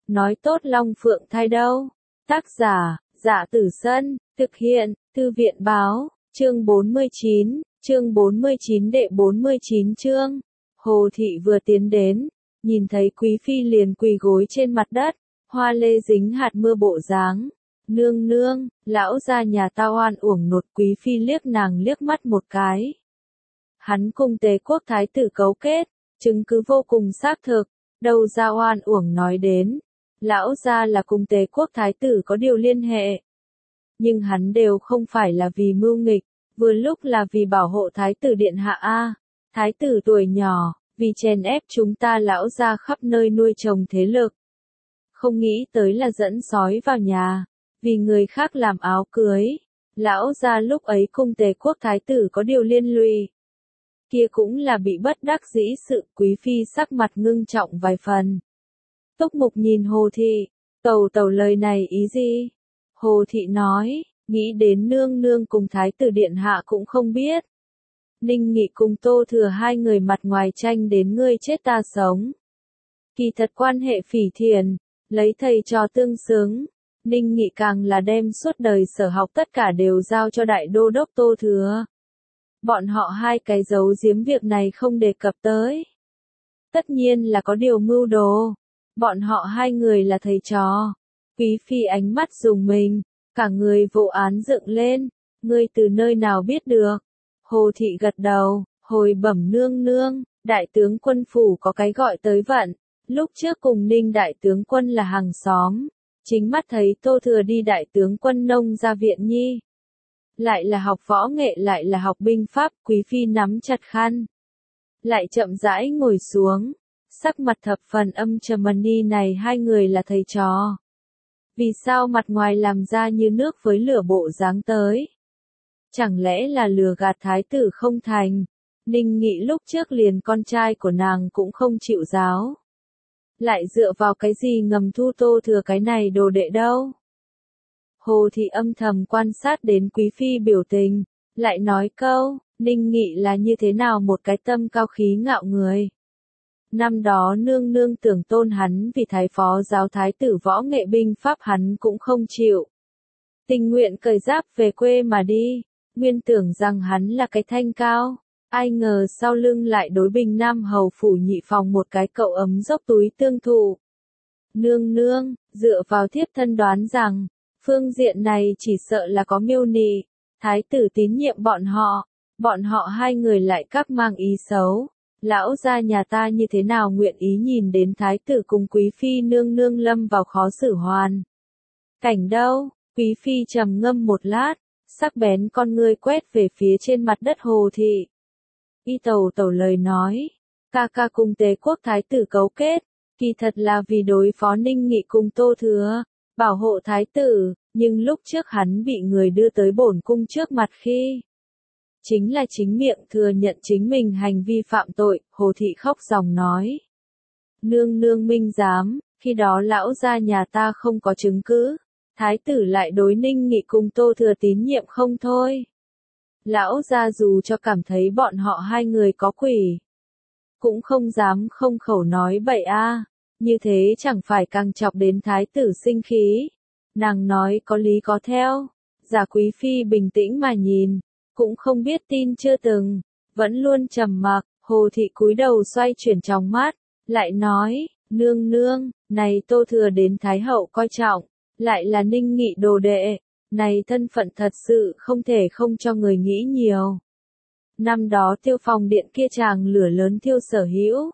nói tốt Long Phượng thai đâu. Tác giả, Dạ Tử Sân, thực hiện, Thư viện báo, chương 49 đệ 49 chương. Hồ Thị vừa tiến đến, nhìn thấy Quý Phi liền quỳ gối trên mặt đất, hoa lê dính hạt mưa bộ dáng. Nương nương, lão gia nhà ta oan uổng nột. Quý Phi liếc nàng liếc mắt một cái. Hắn cùng Tề quốc thái tử cấu kết, chứng cứ vô cùng xác thực, đâu ra oan uổng nói đến. Lão gia là cùng Tề quốc thái tử có điều liên hệ. Nhưng hắn đều không phải là vì mưu nghịch, vừa lúc là vì bảo hộ thái tử điện hạ a. Thái tử tuổi nhỏ, vì chèn ép chúng ta lão gia khắp nơi nuôi trồng thế lực. Không nghĩ tới là dẫn sói vào nhà, vì người khác làm áo cưới. Lão gia lúc ấy cùng Tề quốc thái tử có điều liên lụy. Kia cũng là bị bất đắc dĩ sự. Quý Phi sắc mặt ngưng trọng vài phần. Túc Mục nhìn Hồ Thị, tẩu lời này ý gì? Hồ Thị nói, nghĩ đến nương nương cùng thái tử điện hạ cũng không biết. Ninh Nghị cùng Tô Thừa hai người mặt ngoài tranh đến ngươi chết ta sống. Kỳ thật quan hệ phỉ thiền, lấy thầy trò tương xứng. Ninh Nghị càng là đem suốt đời sở học tất cả đều giao cho đại đô đốc Tô Thừa. Bọn họ hai cái giấu giếm việc này không đề cập tới. Tất nhiên là có điều mưu đồ. Bọn họ hai người là thầy trò. Quý Phi ánh mắt rùng mình, cả người vụ án dựng lên. Ngươi từ nơi nào biết được? Hồ Thị gật đầu, hồi bẩm nương nương, đại tướng quân phủ có cái gọi tới vận. Lúc trước cùng Ninh đại tướng quân là hàng xóm. Chính mắt thấy Tô Thừa đi đại tướng quân nông ra viện nhi. Lại là học võ nghệ lại là học binh pháp. Quý Phi nắm chặt khăn. Lại chậm rãi ngồi xuống. Sắc mặt thập phần âm trầm. Ni này hai người là thầy trò. Vì sao mặt ngoài làm ra như nước với lửa bộ dáng tới? Chẳng lẽ là lừa gạt thái tử không thành? Ninh Nghị lúc trước liền con trai của nàng cũng không chịu giáo. Lại dựa vào cái gì ngầm thu Tô Thừa cái này đồ đệ đâu? Hồ Thị âm thầm quan sát đến Quý Phi biểu tình, lại nói câu, Ninh Nghị là như thế nào một cái tâm cao khí ngạo người. Năm đó nương nương tưởng tôn hắn vì thái phó giáo thái tử võ nghệ binh pháp hắn cũng không chịu. Tình nguyện cởi giáp về quê mà đi, nguyên tưởng rằng hắn là cái thanh cao. Ai ngờ sau lưng lại đối Bình Nam hầu phủ nhị phòng một cái cậu ấm dốc túi tương thụ. Nương nương, dựa vào thiếp thân đoán rằng, phương diện này chỉ sợ là có mưu nị, thái tử tín nhiệm bọn họ hai người lại các mang ý xấu. Lão gia nhà ta như thế nào nguyện ý nhìn đến thái tử cùng Quý Phi nương nương lâm vào khó xử hoàn. Cảnh đâu? Quý Phi trầm ngâm một lát, sắc bén con ngươi quét về phía trên mặt đất Hồ Thị. Y tẩu lời nói, ca ca cùng Tề quốc thái tử cấu kết, kỳ thật là vì đối phó Ninh Nghị cùng Tô Thừa, bảo hộ thái tử, nhưng lúc trước hắn bị người đưa tới bổn cung trước mặt khi. Chính là chính miệng thừa nhận chính mình hành vi phạm tội. Hồ Thị khóc ròng nói. Nương nương minh giám, khi đó lão gia nhà ta không có chứng cứ, thái tử lại đối Ninh Nghị cùng Tô Thừa tín nhiệm không thôi. Lão gia dù cho cảm thấy bọn họ hai người có quỷ, cũng không dám không khẩu nói bậy a. Như thế chẳng phải càng chọc đến thái tử sinh khí. Nàng nói có lý có theo. Giả Quý Phi bình tĩnh mà nhìn, cũng không biết tin chưa từng, vẫn luôn trầm mặc. Hồ Thị cúi đầu xoay chuyển trong mắt, lại nói, nương nương, này Tô Thừa đến Thái Hậu coi trọng, lại là Ninh Nghị đồ đệ, này thân phận thật sự không thể không cho người nghĩ nhiều. Năm đó Tiêu Phòng điện kia chàng lửa lớn thiêu sở hữu.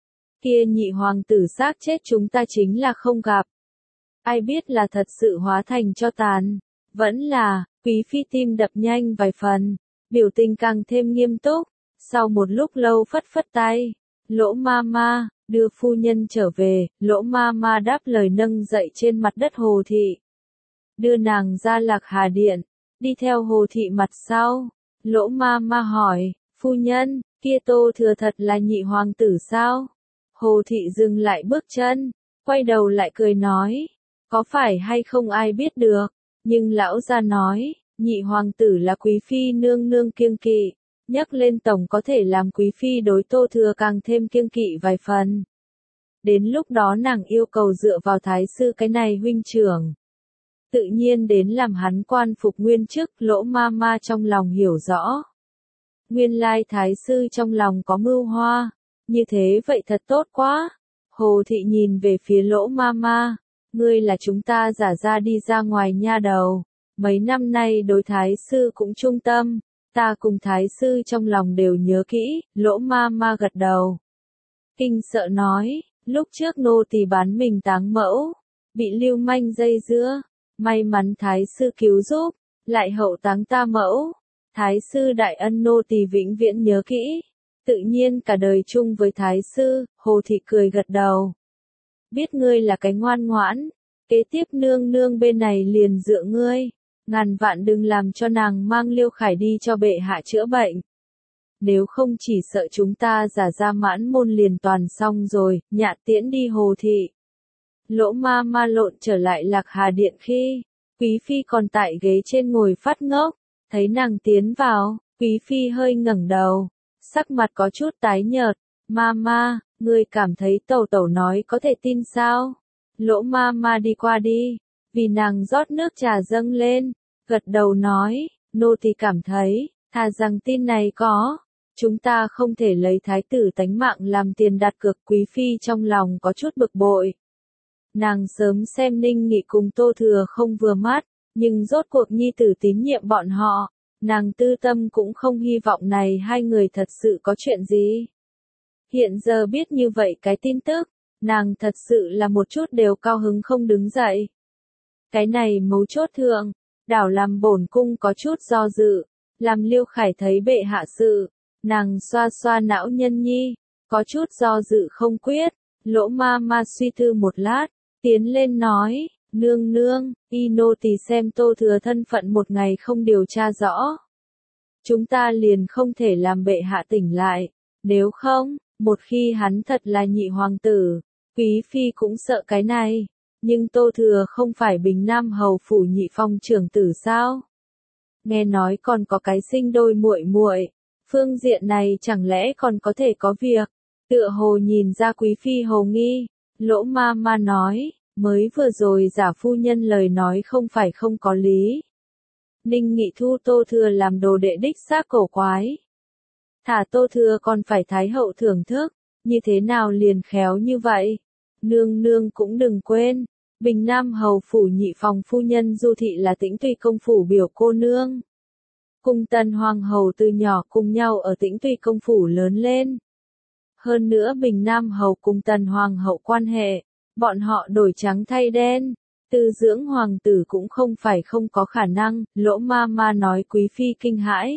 Kia nhị hoàng tử xác chết chúng ta chính là không gặp. Ai biết là thật sự hóa thành cho tàn, vẫn là. Quý Phi tim đập nhanh vài phần, biểu tình càng thêm nghiêm túc. Sau một lúc lâu phất phất tay, Lỗ Mama, đưa phu nhân trở về. Lỗ Mama đáp lời nâng dậy trên mặt đất Hồ Thị, đưa nàng ra Lạc Hà điện, đi theo Hồ Thị mặt sau. Lỗ Mama hỏi, phu nhân, kia Tô Thừa thật là nhị hoàng tử sao? Hồ Thị dừng lại bước chân, quay đầu lại cười nói, có phải hay không ai biết được. Nhưng lão gia nói, nhị hoàng tử là Quý Phi nương nương kiêng kỵ, nhắc lên tổng có thể làm Quý Phi đối Tô Thừa càng thêm kiêng kỵ vài phần. Đến lúc đó nàng yêu cầu dựa vào thái sư cái này huynh trưởng. Tự nhiên đến làm hắn quan phục nguyên chức, Lỗ ma ma trong lòng hiểu rõ. Nguyên lai thái sư trong lòng có mưu hoa, như thế vậy thật tốt quá. Hồ thị nhìn về phía Lỗ ma ma, ngươi là chúng ta giả ra đi ra ngoài nha đầu, mấy năm nay đối thái sư cũng trung tâm, ta cùng thái sư trong lòng đều nhớ kỹ. Lỗ ma ma gật đầu. Kinh sợ nói, lúc trước nô tỳ bán mình táng mẫu, bị lưu manh dây dưa, may mắn thái sư cứu giúp, lại hậu táng ta mẫu. Thái sư đại ân nô tỳ vĩnh viễn nhớ kỹ, tự nhiên cả đời chung với thái sư. Hồ thị cười gật đầu. Biết ngươi là cái ngoan ngoãn, kế tiếp nương nương bên này liền dựa ngươi, ngàn vạn đừng làm cho nàng mang Liêu Khải đi cho bệ hạ chữa bệnh. Nếu không chỉ sợ chúng ta giả ra mãn môn liền toàn xong rồi. Nhạ tiễn đi Hồ thị. Lỗ ma ma lộn trở lại Lạc Hà điện khi Quý phi còn tại ghế trên ngồi phát ngốc, thấy nàng tiến vào, Quý phi hơi ngẩng đầu, sắc mặt có chút tái nhợt. Ma ma, ngươi cảm thấy tẩu tẩu nói có thể tin sao? Lỗ ma ma đi qua đi, vì nàng rót nước trà dâng lên, gật đầu nói, nô tỳ cảm thấy, thà rằng tin này có, chúng ta không thể lấy thái tử tánh mạng làm tiền đặt cược. Quý phi trong lòng có chút bực bội. Nàng sớm xem Ninh Nghị cùng Tô Thừa không vừa mắt, nhưng rốt cuộc nhi tử tín nhiệm bọn họ, nàng tư tâm cũng không hy vọng này hai người thật sự có chuyện gì. Hiện giờ biết như vậy cái tin tức, nàng thật sự là một chút đều cao hứng không đứng dậy. Cái này mấu chốt thượng, đảo làm bổn cung có chút do dự, làm Liêu Khải thấy bệ hạ sự, nàng xoa xoa não nhân nhi, có chút do dự không quyết. Lỗ ma ma suy tư một lát, tiến lên nói, nương nương, y nô tỳ xem Tô Thừa thân phận một ngày không điều tra rõ, chúng ta liền không thể làm bệ hạ tỉnh lại, nếu không, một khi hắn thật là nhị hoàng tử, Quý phi cũng sợ cái này, nhưng Tô Thừa không phải Bình Nam hầu phủ nhị phong trưởng tử sao? Nghe nói còn có cái sinh đôi muội muội, phương diện này chẳng lẽ còn có thể có việc? Tựa hồ nhìn ra Quý phi hồ nghi, Lỗ ma ma nói, mới vừa rồi giả phu nhân lời nói không phải không có lý. Ninh Nghị thu Tô Thừa làm đồ đệ đích xác cổ quái. Thả Tô Thừa còn phải thái hậu thưởng thức, như thế nào liền khéo như vậy? Nương nương cũng đừng quên, Bình Nam hầu phủ nhị phòng phu nhân Du thị là Tĩnh Tùy công phủ biểu cô nương. Cùng Tần hoàng hầu từ nhỏ cùng nhau ở Tĩnh Tùy công phủ lớn lên. Hơn nữa Bình Nam hầu cùng Tần hoàng hậu quan hệ, bọn họ đổi trắng thay đen, tư dưỡng hoàng tử cũng không phải không có khả năng. Lỗ ma ma nói. Quý phi kinh hãi,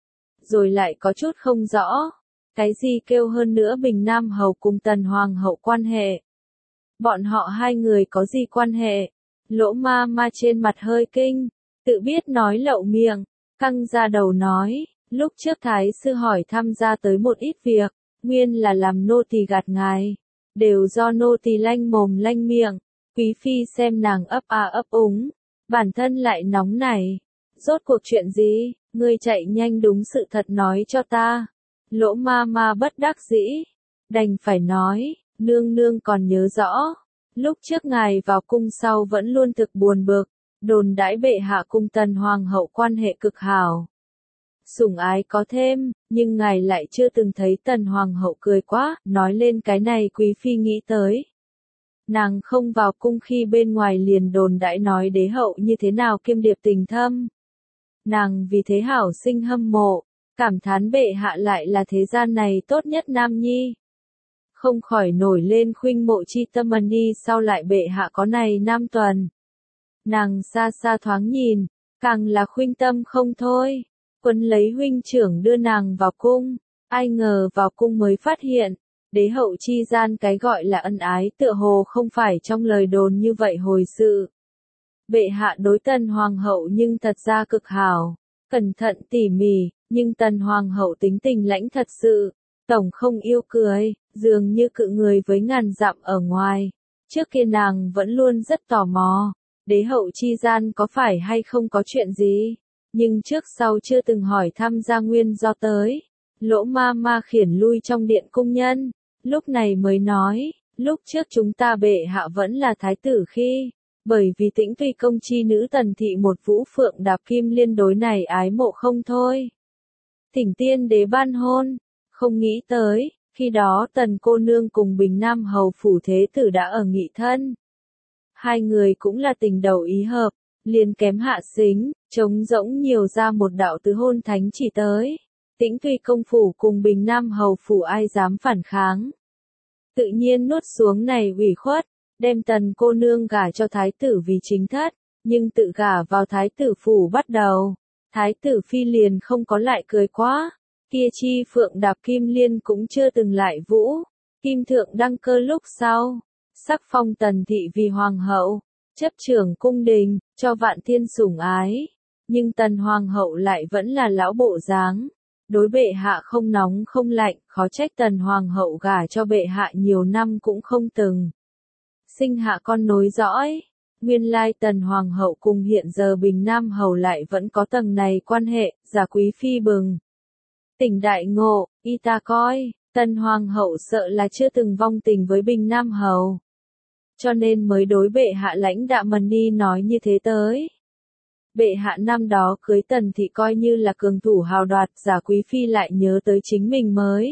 rồi lại có chút không rõ, cái gì kêu hơn nữa Bình Nam hầu cùng Tần hoàng hậu quan hệ? Bọn họ hai người có gì quan hệ? Lỗ ma ma trên mặt hơi kinh, tự biết nói lậu miệng, căng ra đầu nói, lúc trước thái sư hỏi thăm ra tới một ít việc, nguyên là làm nô tỳ gạt ngài, đều do nô tỳ lanh mồm lanh miệng. Quý phi xem nàng ấp a ấp úng, bản thân lại nóng nảy, rốt cuộc chuyện gì, ngươi chạy nhanh đúng sự thật nói cho ta. Lỗ ma ma bất đắc dĩ, đành phải nói, nương nương còn nhớ rõ, lúc trước ngài vào cung sau vẫn luôn thực buồn bực, đồn đãi bệ hạ cung Tần hoàng hậu quan hệ cực hảo, sủng ái có thêm, nhưng ngài lại chưa từng thấy Tần hoàng hậu cười quá. Nói lên cái này Quý phi nghĩ tới, nàng không vào cung khi bên ngoài liền đồn đãi nói đế hậu như thế nào kiêm điệp tình thâm, nàng vì thế hảo sinh hâm mộ, cảm thán bệ hạ lại là thế gian này tốt nhất nam nhi, không khỏi nổi lên khuynh mộ chi tâm. Đi sau lại bệ hạ có này nam tuần, nàng xa xa thoáng nhìn, càng là khuynh tâm không thôi, quấn lấy huynh trưởng đưa nàng vào cung. Ai ngờ vào cung mới phát hiện, đế hậu chi gian cái gọi là ân ái tựa hồ không phải trong lời đồn như vậy hồi sự. Bệ hạ đối Tần hoàng hậu nhưng thật ra cực hảo, cẩn thận tỉ mỉ, nhưng Tần hoàng hậu tính tình lãnh thật sự, tổng không yêu cười, dường như cự người với ngàn dặm ở ngoài. Trước kia nàng vẫn luôn rất tò mò, đế hậu chi gian có phải hay không có chuyện gì, nhưng trước sau chưa từng hỏi thăm ra nguyên do tới. Lỗ ma ma khiển lui trong điện cung nhân, lúc này mới nói, Lúc trước chúng ta bệ hạ vẫn là thái tử khi, bởi vì Tĩnh Tùy công chi nữ Tần thị một Vũ Phượng Đạp Kim Liên đối này ái mộ không thôi. Thỉnh tiên đế ban hôn, không nghĩ tới, khi đó Tần cô nương cùng Bình Nam hầu phủ thế tử đã ở nghị thân. Hai người cũng là tình đầu ý hợp, liền kém hạ xính, trống rỗng nhiều ra một đạo tứ hôn thánh chỉ tới. Tĩnh Tùy công phủ cùng Bình Nam hầu phủ ai dám phản kháng. Tự nhiên nuốt xuống này ủy khuất, đem Tần cô nương gả cho thái tử vì chính thất, nhưng tự gả vào thái tử phủ bắt đầu. Thái tử phi liền không có lại cười quá, kia chi Phượng Đạp Kim Liên cũng chưa từng lại vũ. Kim thượng đăng cơ lúc sau, sắc phong Tần thị vì hoàng hậu, chấp trưởng cung đình, cho vạn thiên sủng ái. Nhưng Tần hoàng hậu lại vẫn là lão bộ dáng. Đối bệ hạ không nóng không lạnh, khó trách Tần hoàng hậu gả cho bệ hạ nhiều năm cũng không từng sinh hạ con nối dõi. Nguyên lai Tần hoàng hậu cùng hiện giờ Bình Nam hầu lại vẫn có tầng này quan hệ, giả quý phi bừng tỉnh đại ngộ, y ta coi, Tần hoàng hậu sợ là chưa từng vong tình với Bình Nam hầu, cho nên mới đối bệ hạ lãnh đạm mần đi nói như thế tới. Bệ hạ năm đó cưới Tần thị coi như là cường thủ hào đoạt, giả quý phi lại nhớ tới chính mình mới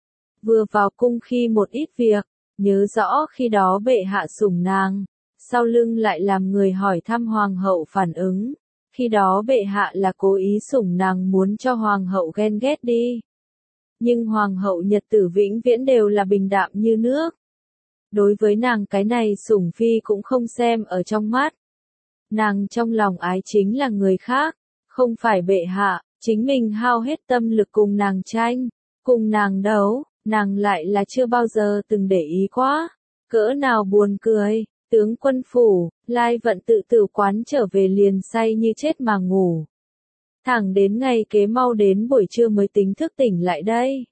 vừa vào cung khi một ít việc, nhớ rõ khi đó bệ hạ sủng nàng, sau lưng lại làm người hỏi thăm hoàng hậu phản ứng, khi đó bệ hạ là cố ý sủng nàng muốn cho hoàng hậu ghen ghét đi. Nhưng hoàng hậu nhật tử vĩnh viễn đều là bình đạm như nước. Đối với nàng cái này sủng phi cũng không xem ở trong mắt. Nàng trong lòng ái chính là người khác, không phải bệ hạ, chính mình hao hết tâm lực cùng nàng tranh, cùng nàng đấu, nàng lại là chưa bao giờ từng để ý quá. Cỡ nào buồn cười, tướng quân phủ, Lai Vận tự tử quán trở về liền say như chết mà ngủ. Thẳng đến ngày kế mau đến buổi trưa mới tính thức tỉnh lại đây.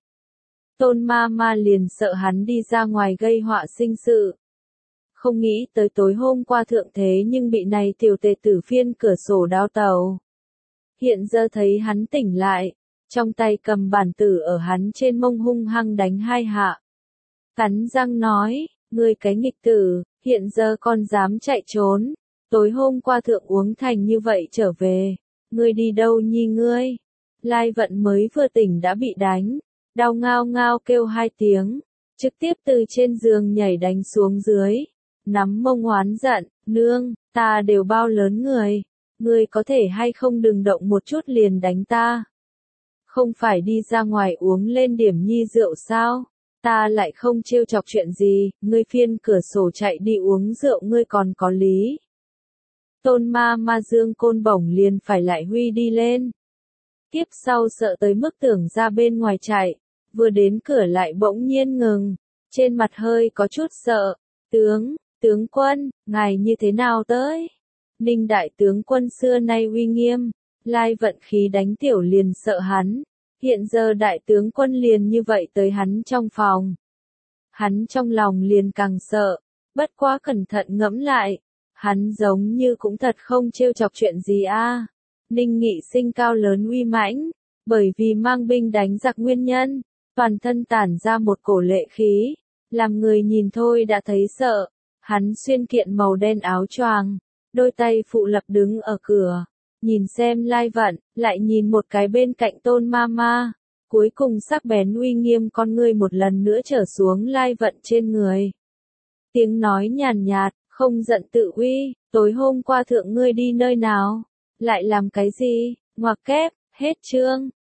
Tôn ma ma liền sợ hắn đi ra ngoài gây họa sinh sự. Không nghĩ tới tối hôm qua thượng thế nhưng bị này tiểu tề tử phiên cửa sổ đao tàu. Hiện giờ thấy hắn tỉnh lại, trong tay cầm bản tử ở hắn trên mông hung hăng đánh hai hạ. Cắn răng nói, ngươi cái nghịch tử, hiện giờ còn dám chạy trốn, tối hôm qua thượng uống thành như vậy trở về, ngươi đi đâu nhi ngươi? Lai Vận mới vừa tỉnh đã bị đánh, đau ngao ngao kêu hai tiếng, trực tiếp từ trên giường nhảy đánh xuống dưới. Nắm mông oán giận, nương, ta đều bao lớn người, ngươi có thể hay không đừng động một chút liền đánh ta. Không phải đi ra ngoài uống lên điểm nhi rượu sao, ta lại không trêu chọc chuyện gì, ngươi phiên cửa sổ chạy đi uống rượu ngươi còn có lý. Tôn ma ma dương côn bổng liền phải lại huy đi lên. Tiếp sau sợ tới mức tưởng ra bên ngoài chạy, vừa đến cửa lại bỗng nhiên ngừng, trên mặt hơi có chút sợ, tướng quân, ngài như thế nào tới? Ninh đại tướng quân xưa nay uy nghiêm, Lai Vận khí đánh tiểu liền sợ hắn, hiện giờ đại tướng quân liền như vậy tới hắn trong phòng. Hắn trong lòng liền càng sợ, bất quá cẩn thận ngẫm lại, hắn giống như cũng thật không trêu chọc chuyện gì a. Ninh Nghị sinh cao lớn uy mãnh, bởi vì mang binh đánh giặc nguyên nhân, toàn thân tản ra một cổ lệ khí, làm người nhìn thôi đã thấy sợ. Hắn xuyên kiện màu đen áo choàng, đôi tay phụ lập đứng ở cửa, nhìn xem Lai Vận, lại nhìn một cái bên cạnh Tôn ma ma, cuối cùng sắc bén uy nghiêm con ngươi một lần nữa trở xuống Lai Vận trên người. Tiếng nói nhàn nhạt, không giận tự uy, tối hôm qua thượng ngươi đi nơi nào, lại làm cái gì, ngoặc kép, hết chương.